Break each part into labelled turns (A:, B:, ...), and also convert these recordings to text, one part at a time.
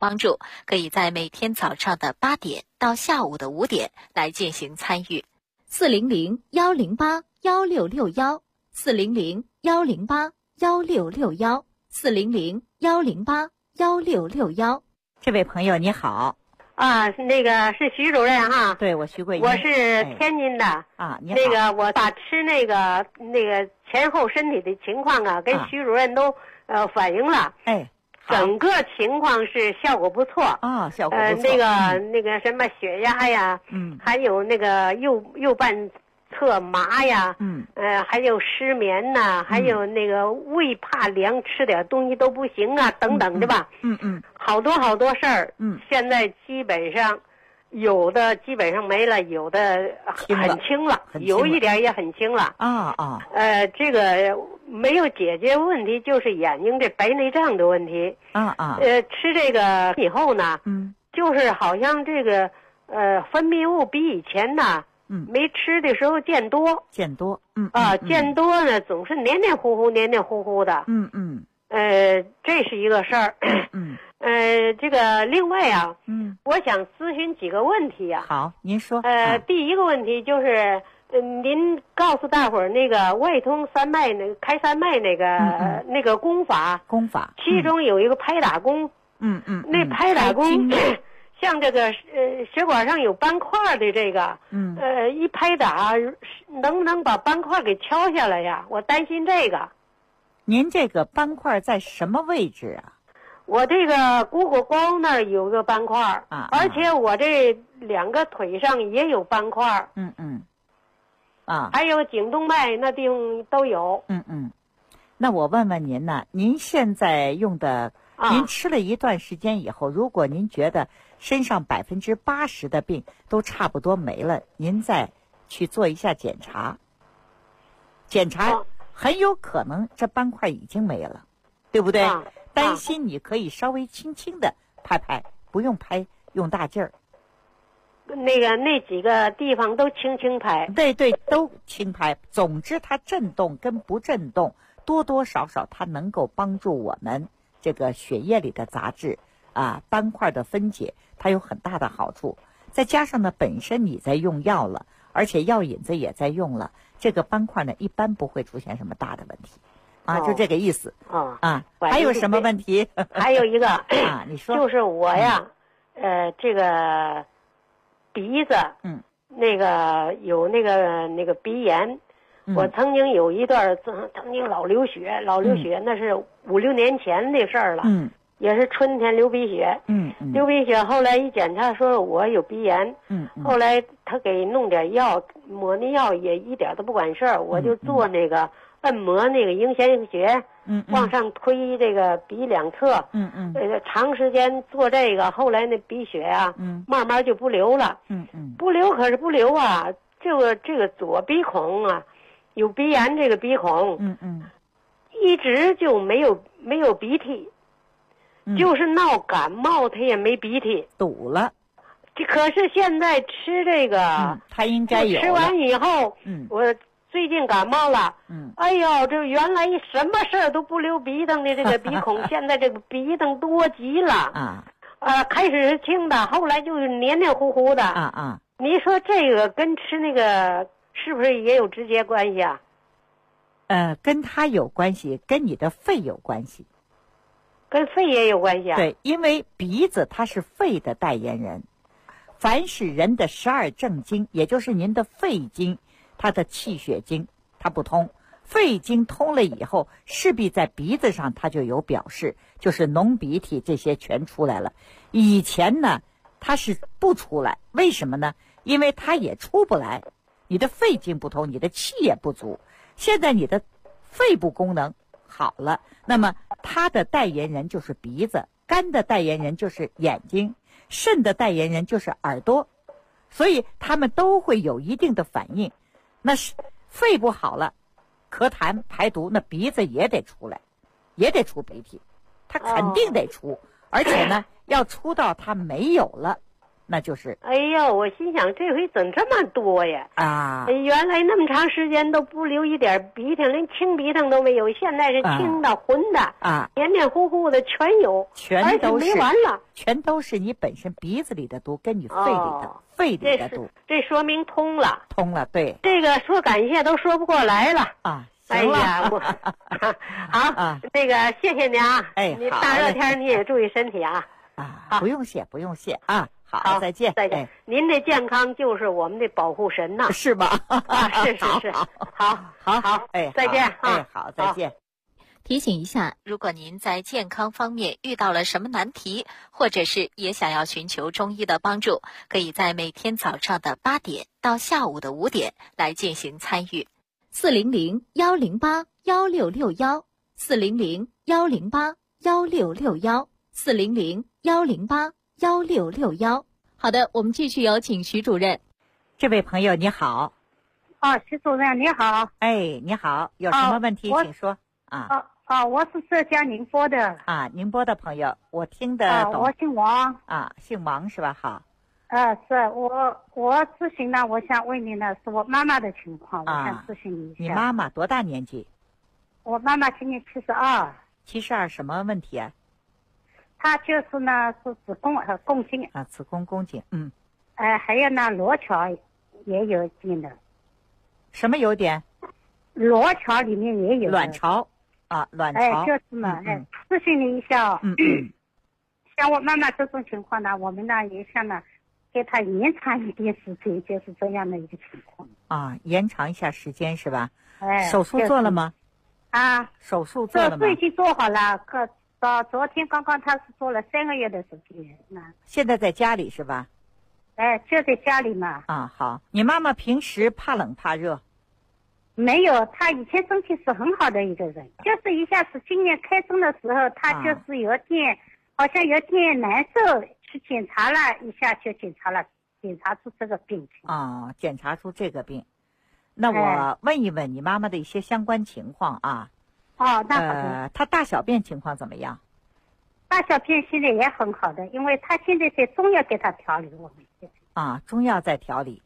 A: 帮助，可以在每天早上的8点到下午的5点来进行参与。
B: 400-108-1661，400-108-1661，400-108-1661。这位朋友你好。
C: 那个是徐主任哈。
B: 对，我徐桂英。
C: 我是天津的。
B: 你好。
C: 那个我把吃那个前后身体的情况跟徐主任都反映了。整个情况是效果不错。
B: 效果不错。
C: 那个什么血压呀，还有那个右半侧麻呀，还有失眠呐，还有那个胃怕凉，吃点东西都不行啊，等等的吧。好多事儿。现在基本上有的基本上没了，有的很轻了，有一点也很轻了。这个没有解决问题，就是眼睛这白内障的问题。吃这个以后呢，就是好像这个分泌物比以前呢。没吃的时候见多，见多呢，总是黏黏糊糊的。这是一个事儿。这个另外啊，我想咨询几个问题啊。
B: 好，您说。
C: 第一个问题就是，您告诉大伙儿那个外通三脉开三脉那个功法，其中有一个拍打功。那拍打功。像这个血管上有斑块的这个，一拍打能不能把斑块给敲下来呀？我担心这个。
B: 您这个斑块在什么位置啊？
C: 我这个股骨沟那儿有个斑块，而且我这2个腿上也有斑块。还有颈动脉那地方都有。
B: 那我问问您呢，您现在用的，您吃了一段时间以后，如果您觉得身上80%的病都差不多没了，您再去做一下检查。检查很有可能这斑块已经没了，对不对？担心你可以稍微轻轻的拍拍，不用拍，用大劲儿。
C: 那几个地方都轻轻拍。
B: 对，都轻拍。总之它震动跟不震动，多多少少它能够帮助我们这个血液里的杂质斑块的分解，它有很大的好处。再加上呢，本身你在用药了，而且药引子也在用了，这个斑块呢一般不会出现什么大的问题。就这个意思。还有什么问题？
C: 还有一个
B: 你说。
C: 就是我呀，这个鼻子，那个有那个鼻炎。我曾经有一段曾经老流血，那是5、6年前的事儿了。也是春天流鼻血。流鼻血，后来一检查说我有鼻炎。后来他给弄点药，抹那药也一点都不管事儿。我就做那个按摩那个迎弦穴，往上推这个鼻两侧。长时间做这个，后来那鼻血啊，慢慢就不流了。不流可是不流啊，这个左鼻孔啊。有鼻炎，这个鼻孔，一直就没有鼻涕，就是闹感冒，他也没鼻涕，
B: 堵了。
C: 可是现在吃这个，
B: 他应该有了。
C: 吃完以后，我最近感冒了，哎呦，这原来什么事儿都不流鼻涕的这个鼻孔，现在这个鼻涕多极了。开始是轻的，后来就是黏黏糊糊的。你说这个跟吃那个。是不是也有直接关系啊？
B: 跟它有关系，跟你的肺有关系。
C: 跟肺也有关系啊？
B: 对，因为鼻子它是肺的代言人。凡是人的12正经，也就是您的肺经，它的气血经它不通，肺经通了以后，势必在鼻子上它就有表示，就是浓鼻涕这些全出来了。以前呢，它是不出来，为什么呢？因为它也出不来。你的肺经不通，你的气也不足。现在你的肺部功能好了，那么它的代言人就是鼻子，肝的代言人就是眼睛，肾的代言人就是耳朵，所以他们都会有一定的反应。那是肺不好了，咳痰排毒，那鼻子也得出来，也得出鼻涕，它肯定得出，而且呢要出到它没有了， 那就是。
C: 哎呦，我心想这回怎这么多呀？
B: 啊，
C: 原来那么长时间都不流一点鼻涕，连清鼻涕都没有，现在是清的、浑的
B: 啊，
C: 黏黏糊糊的全有，
B: 全都是，
C: 而且没完了，
B: 全都是你本身鼻子里的毒跟你肺里的毒，
C: 这说明通了，
B: 对。
C: 这个说感谢都说不过来了
B: 啊。
C: 哎呀，好，那个谢谢你啊，你大热天你也注意身体啊。
B: 啊，不用谢啊。好，再见。
C: 您的健康就是我们的保护神呐，
B: 是吧？
C: 啊，是，好，再见啊，
B: 好，再见。
A: 提醒一下，如果您在健康方面遇到了什么难题，或者是也想要寻求中医的帮助，可以在每天早上的8点到下午的5点来进行参与。400-108-1661，400-108-1661，400-108-1661。好的，我们继续有请徐主任。
B: 这位朋友你好。
D: 徐主任你好。
B: 你好，有什么问题请说啊。
D: 我是浙江宁波的。
B: 宁波的朋友，我听得懂。
D: 我姓王。
B: 姓王是吧？好。
D: 是我咨询呢，我想问你呢，是我妈妈的情况，我想咨询你一下。
B: 你妈妈多大年纪？
D: 我妈妈今年72。
B: 72什么问题啊？
D: 她就是呢是子宫宫颈。
B: 子宫宫颈，
D: 还有呢罗桥也有点的。
B: 什么有点？
D: 罗桥里面也有。
B: 卵巢。卵巢。
D: 就是嘛，咨询你一下。像我妈妈这种情况呢，我们呢也想呢给她延长一点时间，就是这样的一个情况。
B: 延长一下时间是吧？手术做了吗？手术做了吗？
D: 手术已经做好了，到昨天刚刚他是做了3个月的时间。
B: 现在在家里是吧？
D: 就在家里嘛。
B: 好。你妈妈平时怕冷怕热？
D: 没有，她以前身体是很好的一个人，就是一下子今年开春的时候，她就是有点好像有点难受，去检查了一下，就检查出这个病情。
B: 检查出这个病。那我问一问你妈妈的一些相关情况啊。
D: 那好的。
B: 她大小便情况怎么样？
D: 大小便现在也很好的，因为她现在在中药给她调理，我们现在。
B: 中药在调理。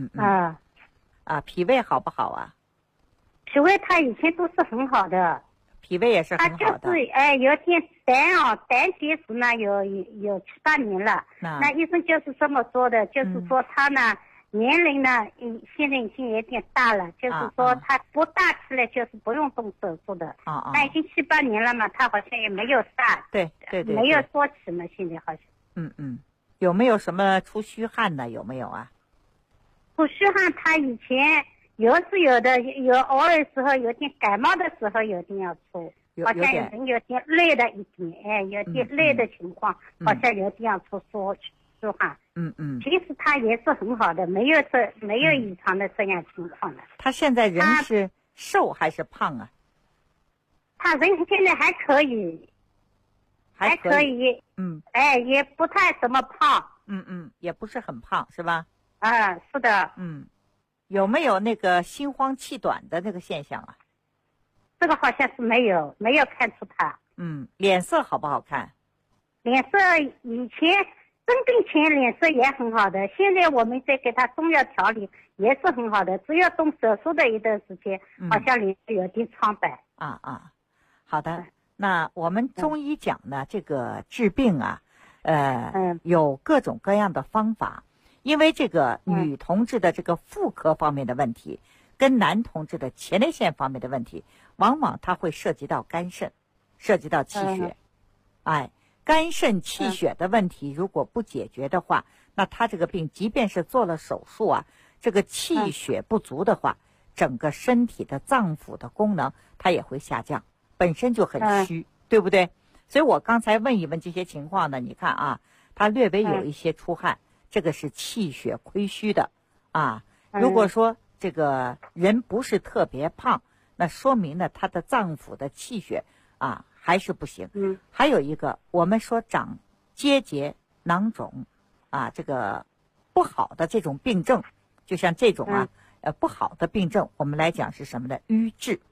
B: 脾胃好不好啊？
D: 脾胃她以前都是很好的。
B: 脾胃也是很好的。
D: 她就是有点胆结石呢，有7、8年了。那医生就是这么说的，就是说她呢年龄呢现在已经有点大了，就是说她不大起来就是不用动手术的。那已经7、8年了嘛，她好像也没有大。
B: 对，
D: 没有缩起嘛，现在好像。
B: 有没有什么出虚汗的？有没有啊？
D: 出虚汗她以前是有的，有偶尔时候有点感冒的时候有点要出，好像人有点累的一点，有点累的情况，好像有点要出虚汗。其实他也是很好的，没有异常的这样情况的。
B: 他现在人是瘦还是胖啊？
D: 他人现在还可以，还可以。也不太怎么胖。
B: 也不是很胖是吧？
D: 是的。
B: 有没有那个心慌气短的那个现象啊？
D: 这个好像是没有看出他。
B: 脸色好不好看？
D: 脸色以前生病前脸色也很好的，现在我们在给他中药调理也是很好的，只要动手术的一段时间，好像脸色有点苍白。
B: 好的。那我们中医讲呢，这个治病啊，有各种各样的方法。因为这个女同志的这个妇科方面的问题，跟男同志的前列腺方面的问题，往往它会涉及到肝肾，涉及到气血。肝肾气血的问题如果不解决的话，那他这个病即便是做了手术啊，这个气血不足的话，整个身体的脏腑的功能它也会下降，本身就很虚，对不对？所以我刚才问一问这些情况呢，你看啊，他略微有一些出汗，这个是气血亏虚的如果说这个人不是特别胖，那说明呢他的脏腑的气血还是不行。还有一个我们说长结节囊肿这个不好的这种病症，就像这种不好的病症，我们来讲是什么呢？瘀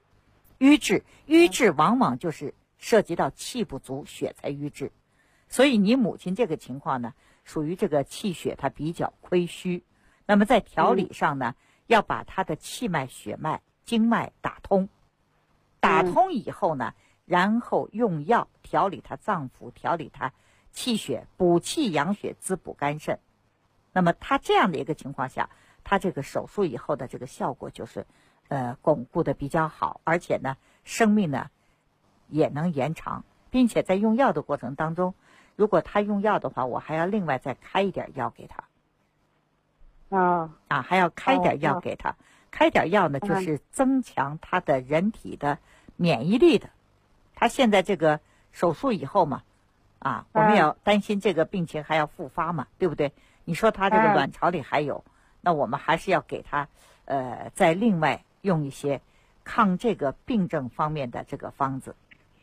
B: 滞往往就是涉及到气不足，血才瘀滞。所以你母亲这个情况呢， 属于这个气血它比较亏虚。那么在调理上呢，要把他的气脉、血脉、经脉打通，打通以后呢，然后用药调理他脏腑，调理他气血，补气养血，滋补肝肾。那么他这样的一个情况下，他这个手术以后的这个效果就是巩固的比较好，而且呢生命呢也能延长，并且在用药的过程当中，如果他用药的话，我还要另外再开一点药给他。还要开点药给他。开点药呢，就是增强他的人体的免疫力的。他现在这个手术以后嘛，我们要担心这个病情还要复发嘛，对不对？你说他这个卵巢里还有，那我们还是要给他再另外用一些抗这个病症方面的这个方子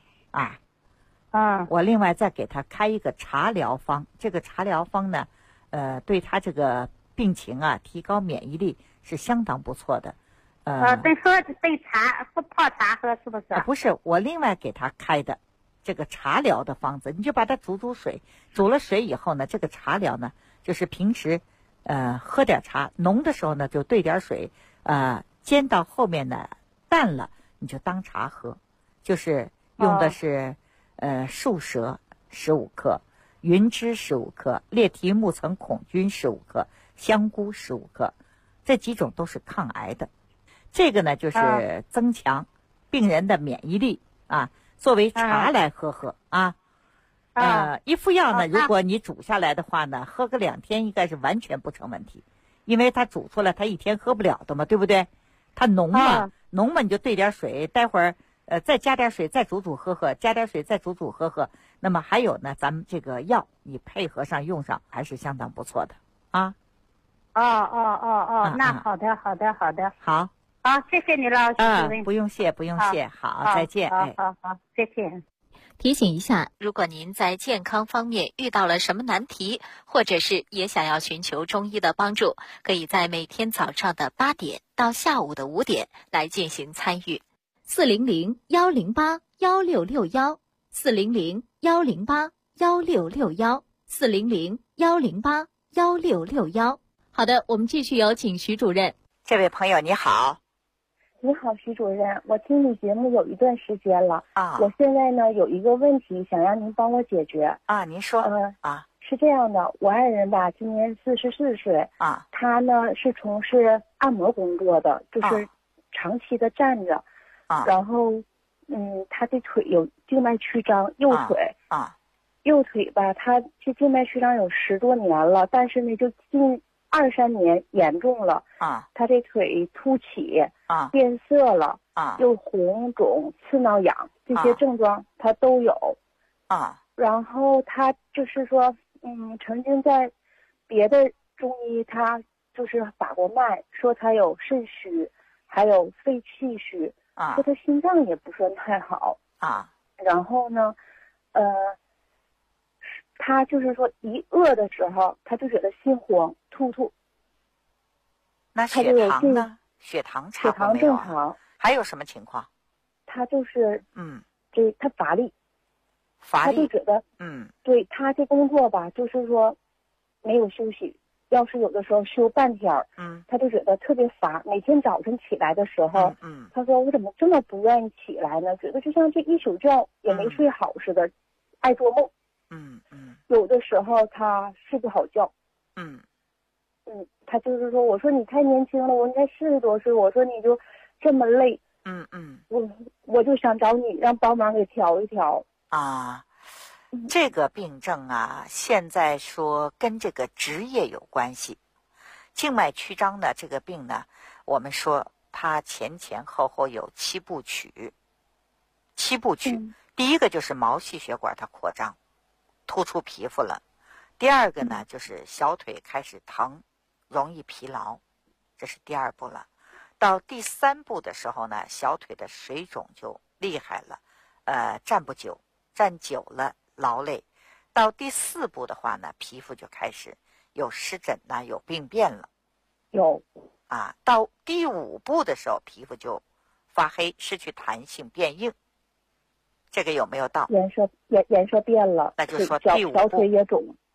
B: 我另外再给他开一个茶疗方。这个茶疗方呢对他这个病情提高免疫力是相当不错的。
D: 对，说对茶不泡茶喝是不是？
B: 不是，我另外给他开的这个茶疗的方子，你就把它煮水，煮了水以后呢，这个茶疗呢，就是平时喝点茶，浓的时候呢就兑点水，煎到后面呢淡了，你就当茶喝。就是用的是树蛇15克，云芝15克，列提木层孔菌15克，香菇15克，这几种都是抗癌的。这个呢就是增强病人的免疫力作为茶来喝一副药呢，如果你煮下来的话呢，喝个2天应该是完全不成问题，因为它煮出来它1天喝不了的嘛，对不对？它浓嘛，你就兑点水，待会儿再加点水，再煮喝，加点水再煮喝。那么还有呢，咱们这个药你配合上用上还是相当不错的
D: 那好的。
B: 好，
D: 谢谢你了，徐主任。
B: 不用谢，好，再见。
D: 好，再见。
A: 提醒一下，如果您在健康方面遇到了什么难题，或者是也想要寻求中医的帮助，可以在每天早上的8点到下午的5点来进行参与。400-108-1661，400-108-1661，400-108-1661。好的，我们继续有请徐主任。
B: 这位朋友你好。
E: 你好，徐主任，我听你节目有一段时间了我现在呢有一个问题想让您帮我解决
B: 您说
E: 是这样的，我爱人吧今年44岁他呢是从事按摩工作的，就是长期的站着然后他的腿有静脉曲张，右腿吧，他这静脉曲张有10多年了，但是呢就近2-3年严重了他这腿凸起变色了又红肿刺挠痒，这些症状他都有然后他就是说曾经在别的中医他就是把过脉，说他有肾虚还有肺气虚说他心脏也不算太好然后呢他就是说一饿的时候他就觉得心慌吐
B: 那血糖呢？血糖差不多没有
E: 正常。
B: 还有什么情况？
E: 他就是他乏力，
B: 他
E: 就觉得对他这工作吧，就是说没有休息，要是有的时候休半天他就觉得特别乏。每天早晨起来的时候他说我怎么这么不愿意起来呢？觉得就像这一宿觉也没睡好似的爱做梦有的时候他睡不好觉他就是说，我说你太年轻了，我说你才40多岁，我说你就这么累我就想找你让帮忙给调一调
B: 这个病症现在说跟这个职业有关系。静脉曲张的这个病呢，我们说它前前后后有7部曲。第一个就是毛细血管它扩张，突出皮肤了。第二个呢，就是小腿开始疼，容易疲劳，这是第2步了。到第3步的时候呢，小腿的水肿就厉害了，站不久，站久了劳累。到第4步的话呢，皮肤就开始有湿疹有病变了。到第5步的时候，皮肤就发黑，失去弹性，变硬。这个有没有到？
E: 颜色变了，
B: 那就说第5步
E: 小腿也肿。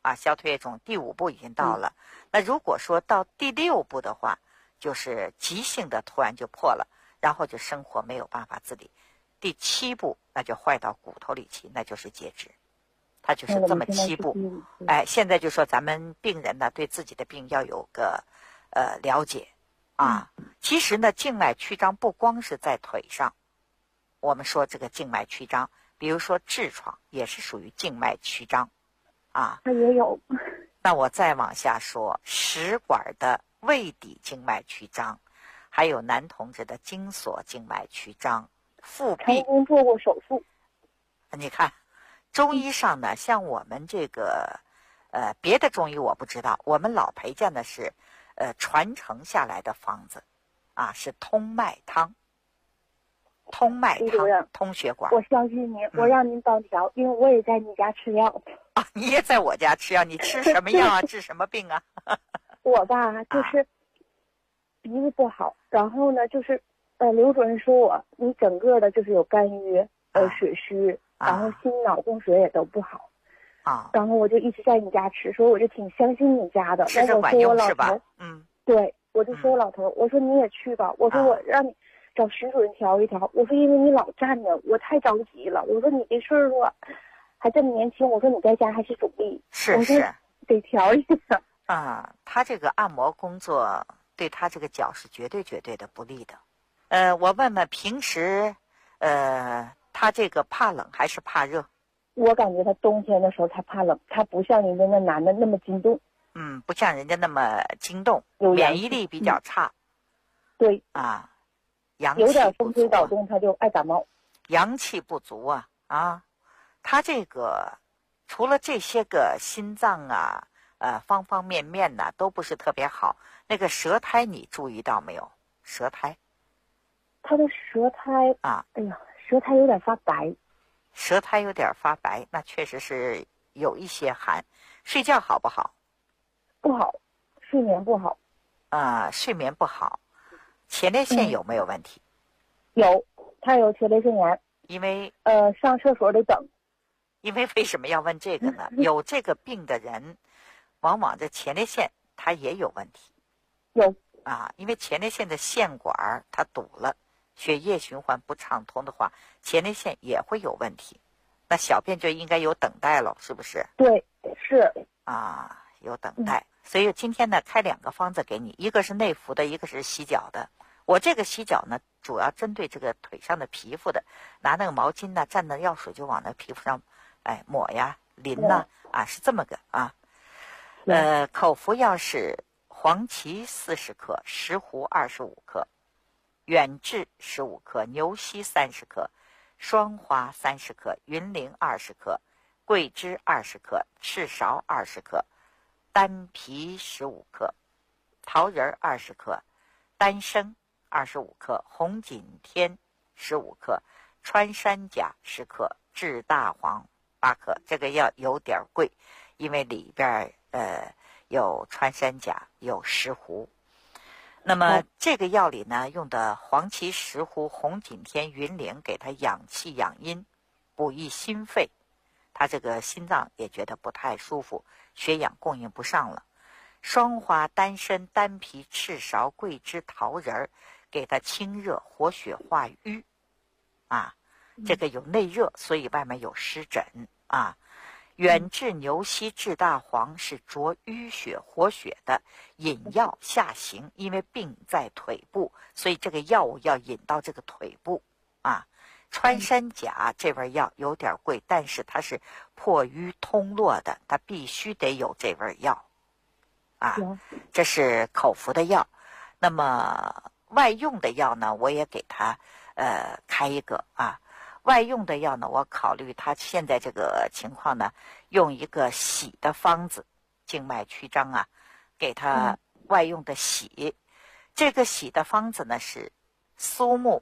B: 啊，消退液肿第5步已经到了。那如果说到第6步的话，就是急性的突然就破了，然后就生活没有办法自理。第7步那就坏到骨头里去，那就是截肢。它就是这么7步。哎，现在就说咱们病人呢，对自己的病要有个了解啊。其实呢，静脉曲张不光是在腿上，我们说这个静脉曲张，比如说痔疮也是属于静脉曲张啊。
E: 它也有。
B: 那我再往下说，食管的胃底静脉曲张，还有男同志的精索静脉曲张，腹壁。
E: 成功做过手术。
B: 你看，中医上呢，像我们这个别的中医我不知道，我们老裴家呢是传承下来的方子啊，是通脉汤。通脉汤，通血管。
E: 我相信您，我让您帮调，因为我也在你家吃药。
B: 啊，你也在我家吃药？你吃什么药啊？治什么病啊？
E: 我吧，就是鼻子不好，然后呢，就是刘主任说你整个的就是有肝郁、水湿，然后心脑供血也都不好。
B: 啊。
E: 然后我就一直在你家吃，所以我就挺相信你家的。
B: 吃着管用是吧？
E: 对，我就说我老头，我说你也去吧，我说我让你找石主任调一调，我说因为你老站着，我太着急了，我说你这岁数还这么年轻，我说你在家还是主力，
B: 是
E: 得调一下
B: 啊。他这个按摩工作对他这个脚是绝对的不利的。我问问平时他这个怕冷还是怕热？
E: 我感觉他冬天的时候他怕冷，他不像人家那男的那么惊动。
B: 不像人家那么惊动，免疫力比较差。
E: 对
B: 啊，阳气不足，
E: 有点风吹草动他就爱感冒。
B: 阳气不足啊，他这个除了这些个心脏方方面面呢都不是特别好。那个舌苔你注意到没有？舌苔，
E: 他的舌苔
B: 啊，
E: 哎呀，舌苔有点发白。
B: 舌苔有点发白，那确实是有一些寒。睡觉好不好？
E: 不好，睡眠不好。
B: 睡眠不好，前列腺有没有问题？
E: 有，他有前列腺炎。
B: 因为
E: 上厕所得等。
B: 因为为什么要问这个呢？有这个病的人，往往这前列腺它也有问题。
E: 有
B: 因为前列腺的腺管它堵了，血液循环不畅通的话，前列腺也会有问题。那小便就应该有等待了，是不是？
E: 对，是
B: 有等待。所以今天呢，开2个方子给你，一个是内服的，一个是洗脚的。我这个洗脚呢，主要针对这个腿上的皮肤的，拿那个毛巾呢，蘸着药水就往那皮肤上，抹呀、淋呐，是这么个口服药是黄芪40克，石斛25克，远志15克，牛膝30克，双花30克，云苓20克，桂枝20克，赤芍20克，丹皮15克，桃仁20克，丹参25克，红景天15克，穿山甲10克，炙大黄8克。这个药有点贵，因为里边有穿山甲，有石斛。那么这个药里呢，用的黄芪、石斛、红景天、云苓，给它养气养阴，补益心肺。他这个心脏也觉得不太舒服，血氧供应不上了。双花、丹参、丹皮、赤芍、桂枝、桃仁，给它清热活血化瘀这个有内热，所以外面有湿疹远志、牛膝、炙大黄是着淤血活血的，引药下行，因为病在腿部，所以这个药物要引到这个腿部穿山甲这味药有点贵，但是它是破瘀通络的，它必须得有这味药这是口服的药。那么外用的药呢，我也给他开一个外用的药呢，我考虑他现在这个情况呢，用一个洗的方子，静脉曲张给他外用的洗。这个洗的方子呢是苏木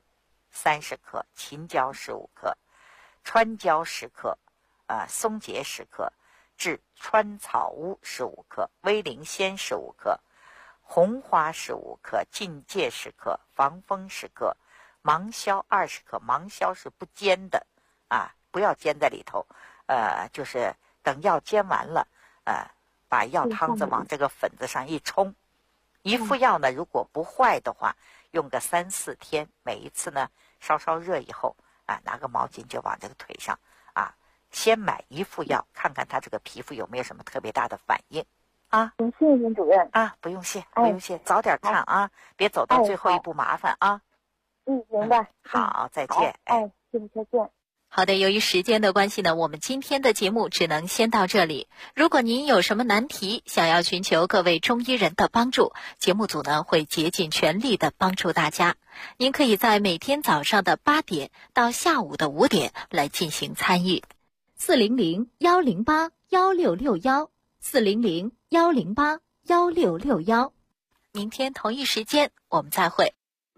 B: 30克，秦椒15克，川椒10克，松节10克，炙川草乌15克，威灵仙15克，红花15克，荆芥10克，防风10克，芒硝20克。芒硝是不煎的不要煎在里头，就是等药煎完了把药汤子往这个粉子上一冲，一副药呢，如果不坏的话，用个3、4天，每一次呢稍稍热以后拿个毛巾就往这个腿上先买一副药，看看他这个皮肤有没有什么特别大的反应
E: 谢谢您主任
B: 不用谢，不用谢，早点看别走到最后一步麻烦
E: 明白。
B: 好，再见。
E: 谢谢，再见。
A: 好的，由于时间的关系呢，我们今天的节目只能先到这里。如果您有什么难题，想要寻求各位中医人的帮助，节目组呢会竭尽全力的帮助大家。您可以在每天早上的8点到下午的5点来进行参与。400-108-1661，400-108-1661。明天同一时间我们再会。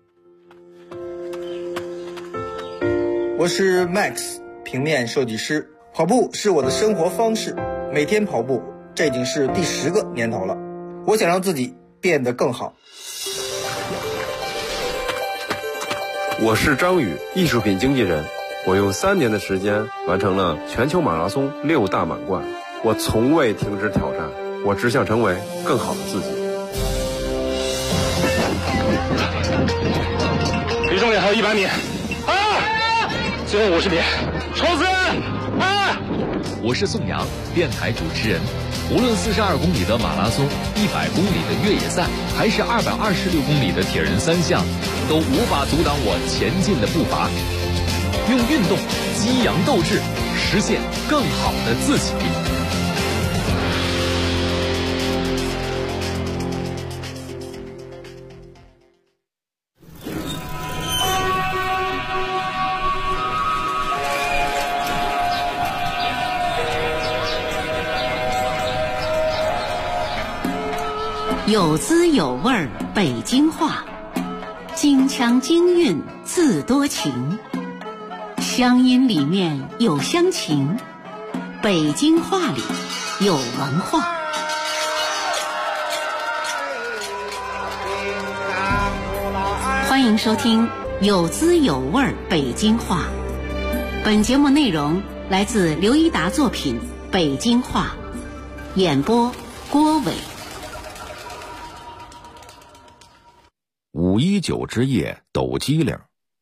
F: 我是 Max， 平面设计师。跑步是我的生活方式，每天跑步，这已经是第10个年头了。我想让自己变得更好。
G: 我是张宇，艺术品经纪人。我用3年的时间完成了全球马拉松6大满贯。我从未停止挑战，我只想成为更好的自己。
H: 离终点还有100米。最后50米，冲刺！
I: 我是宋阳，电台主持人。无论42公里的马拉松、100公里的越野赛，还是226公里的铁人3项，都无法阻挡我前进的步伐。用运动激扬斗志，实现更好的自己。
J: 有滋有味儿北京话，京腔京韵字多情，乡音里面有乡情，北京话里有文化。欢迎收听有滋有味儿北京话。本节目内容来自刘一达作品《北京话》，演播郭伟。
K: 519之夜抖机灵。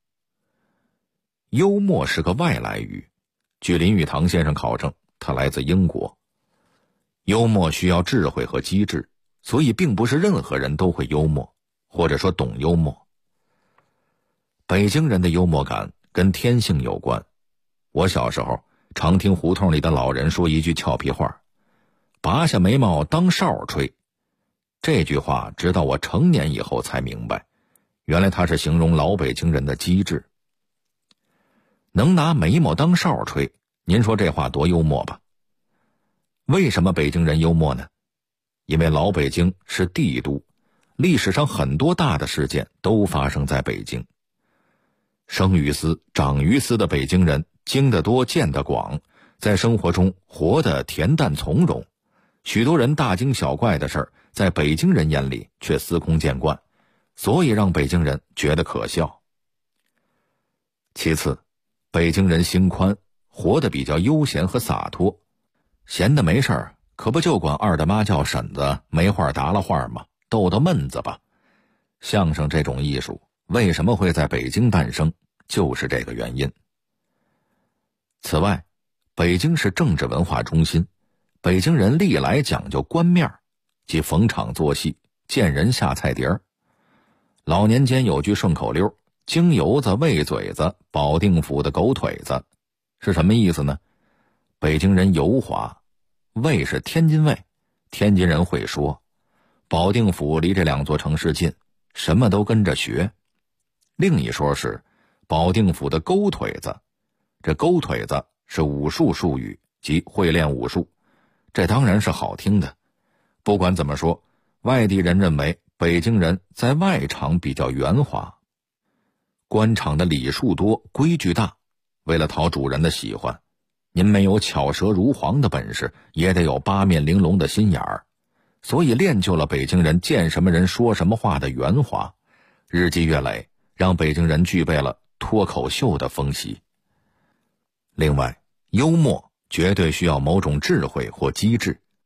K: 幽默是个外来语，据林语堂先生考证，它来自英国。幽默需要智慧和机智，所以并不是任何人都会幽默，或者说懂幽默。北京人的幽默感跟天性有关。我小时候常听胡同里的老人说一句俏皮话，拔下眉毛当哨吹。这句话直到我成年以后才明白，原来它是形容老北京人的机智。能拿眉毛当哨吹，您说这话多幽默吧？为什么北京人幽默呢？因为老北京是帝都，历史上很多大的事件都发生在北京。生于斯长于斯的北京人经得多见得广，在生活中活得恬淡从容，许多人大惊小怪的事儿在北京人眼里却司空见惯，所以让北京人觉得可笑。其次，北京人心宽，活得比较悠闲和洒脱，闲的没事儿，可不就管二大妈叫婶子，没话搭了话吗？逗逗闷子吧。相声这种艺术为什么会在北京诞生，就是这个原因。此外，北京是政治文化中心，北京人历来讲究官面，即逢场作戏，见人下菜碟儿。老年间有句顺口溜，京油子喂嘴子，保定府的狗腿子，是什么意思呢？北京人油滑，魏是天津卫，天津人会说，保定府离这2座城市近，什么都跟着学。另一说是保定府的勾腿子，这勾腿子是武术术语，即会练武术，这当然是好听的。不管怎么说，外地人认为北京人在外场比较圆滑。官场的礼数多，规矩大，为了讨主人的喜欢，您没有巧舌如簧的本事，也得有八面玲珑的心眼儿，所以练就了北京人见什么人说什么话的圆滑，日积月累，让北京人具备了脱口秀的风习。另外，幽默绝对需要某种智慧或机智，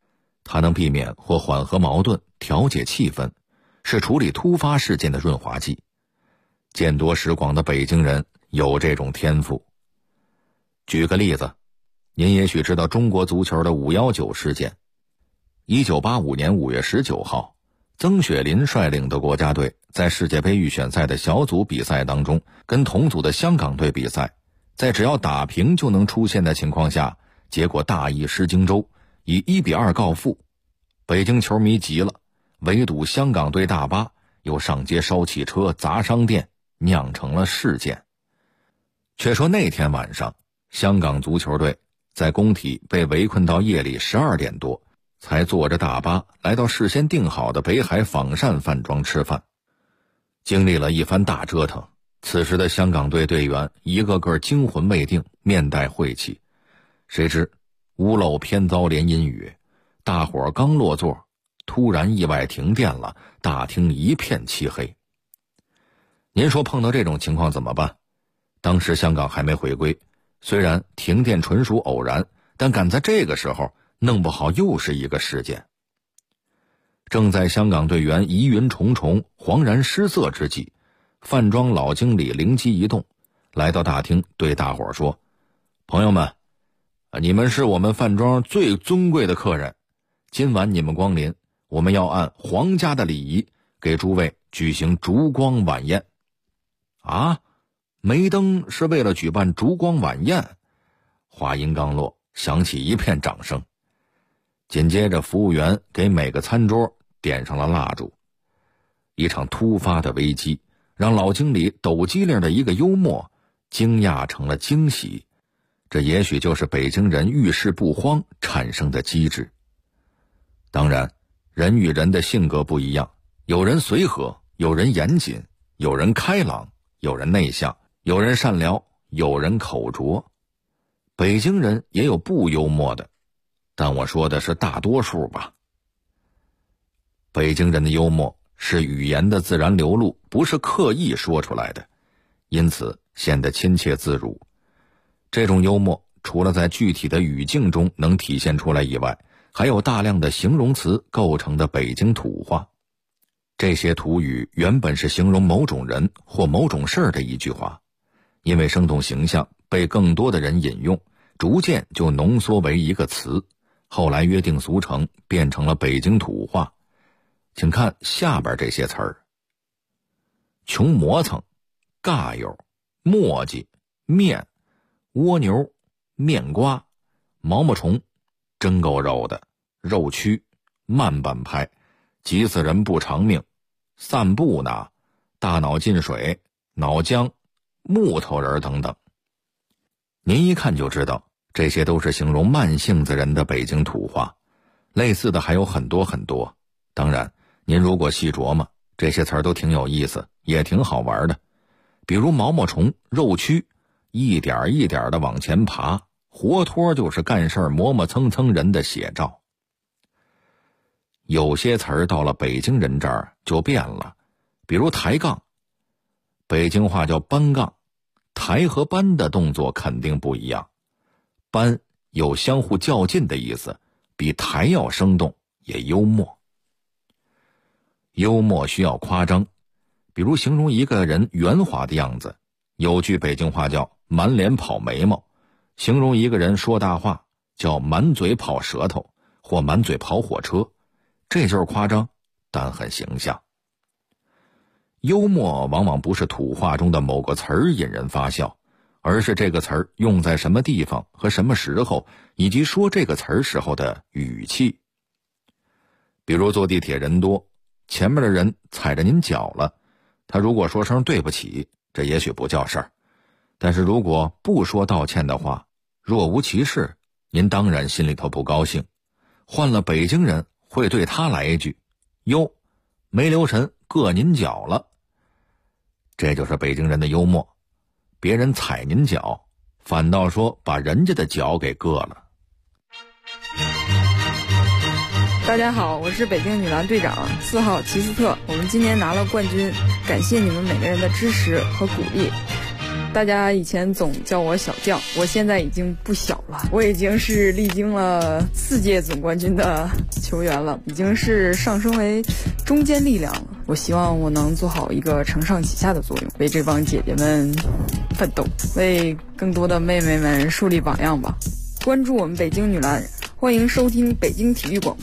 K: 它能避免或缓和矛盾，调节气氛，是处理突发事件的润滑剂。见多识广的北京人有这种天赋。举个例子，您也许知道中国足球的519事件。1985年5月19号，曾雪林率领的国家队在世界杯预选赛的小组比赛当中，跟同组的香港队比赛，在只要打平就能出线的情况下，结果大意失荆州，以1-2告负。北京球迷急了，围堵香港队大巴，又上街烧汽车砸商店，酿成了事件。却说那天晚上，香港足球队在工体被围困到夜里12点多，才坐着大巴来到事先订好的北海仿膳饭庄吃饭。经历了一番大折腾，此时的香港队队员一个个惊魂未定，面带晦气。谁知屋漏偏遭连阴雨，大伙刚落座，突然意外停电了，大厅一片漆黑。您说碰到这种情况怎么办？当时香港还没回归，虽然停电纯属偶然，但赶在这个时候弄不好又是一个事件。正在香港队员疑云重重、惶然失色之际，饭庄老经理灵机一动，来到大厅对大伙说：朋友们，你们是我们饭庄最尊贵的客人，今晚你们光临，我们要按皇家的礼仪给诸位举行烛光晚宴。啊，梅登是为了举办烛光晚宴？话音刚落，响起一片掌声。紧接着服务员给每个餐桌点上了蜡烛。一场突发的危机让老经理抖机灵的一个幽默惊讶成了惊喜，这也许就是北京人遇事不慌产生的机智。当然，人与人的性格不一样，有人随和，有人严谨，有人开朗，有人内向，有人善良，有人口拙。北京人也有不幽默的，但我说的是大多数吧。北京人的幽默是语言的自然流露，不是刻意说出来的，因此显得亲切自如。这种幽默除了在具体的语境中能体现出来以外，还有大量的形容词构成的北京土话。这些土语原本是形容某种人或某种事儿的一句话，因为生动形象被更多的人引用，逐渐就浓缩为一个词，后来约定俗成，变成了北京土话。请看下边这些词儿：穷磨蹭、尬友、磨叽、面、蜗牛、面瓜、毛毛虫、真够肉的、肉蛆、慢半拍、急死人不偿命、散步呢、大脑进水、脑浆、木头人等等。您一看就知道，这些都是形容慢性子人的北京土话。类似的还有很多很多。当然，您如果细琢磨，这些词儿都挺有意思，也挺好玩的。比如毛毛虫、肉蛆，一点一点的往前爬，活脱就是干事磨磨蹭蹭人的写照。有些词儿到了北京人这儿就变了，比如抬杠，北京话叫搬杠，抬和搬的动作肯定不一样。搬有相互较劲的意思，比抬要生动，也幽默。幽默需要夸张，比如形容一个人圆滑的样子，有句北京话叫满脸跑眉毛，形容一个人说大话叫满嘴跑舌头或满嘴跑火车，这就是夸张，但很形象。幽默往往不是土话中的某个词儿引人发笑，而是这个词儿用在什么地方和什么时候，以及说这个词儿时候的语气。比如坐地铁人多，前面的人踩着您脚了，他如果说声对不起，这也许不叫事儿，但是如果不说道歉的话，若无其事，您当然心里头不高兴。换了北京人会对他来一句：哟，没留神硌您脚了。这就是北京人的幽默，别人踩您脚，反倒说把人家的脚给硌了。
L: 大家好，我是北京女篮队长4号齐斯特，我们今年拿了冠军，感谢你们每个人的支持和鼓励。 大家以前总叫我小将，我现在已经不小了，我已经是历经了4届总冠军的球员了，已经是上升为中坚力量了。我希望我能做好一个承上启下的作用，为这帮姐姐们奋斗，为更多的妹妹们树立榜样吧。关注我们北京女篮，欢迎收听北京体育广播。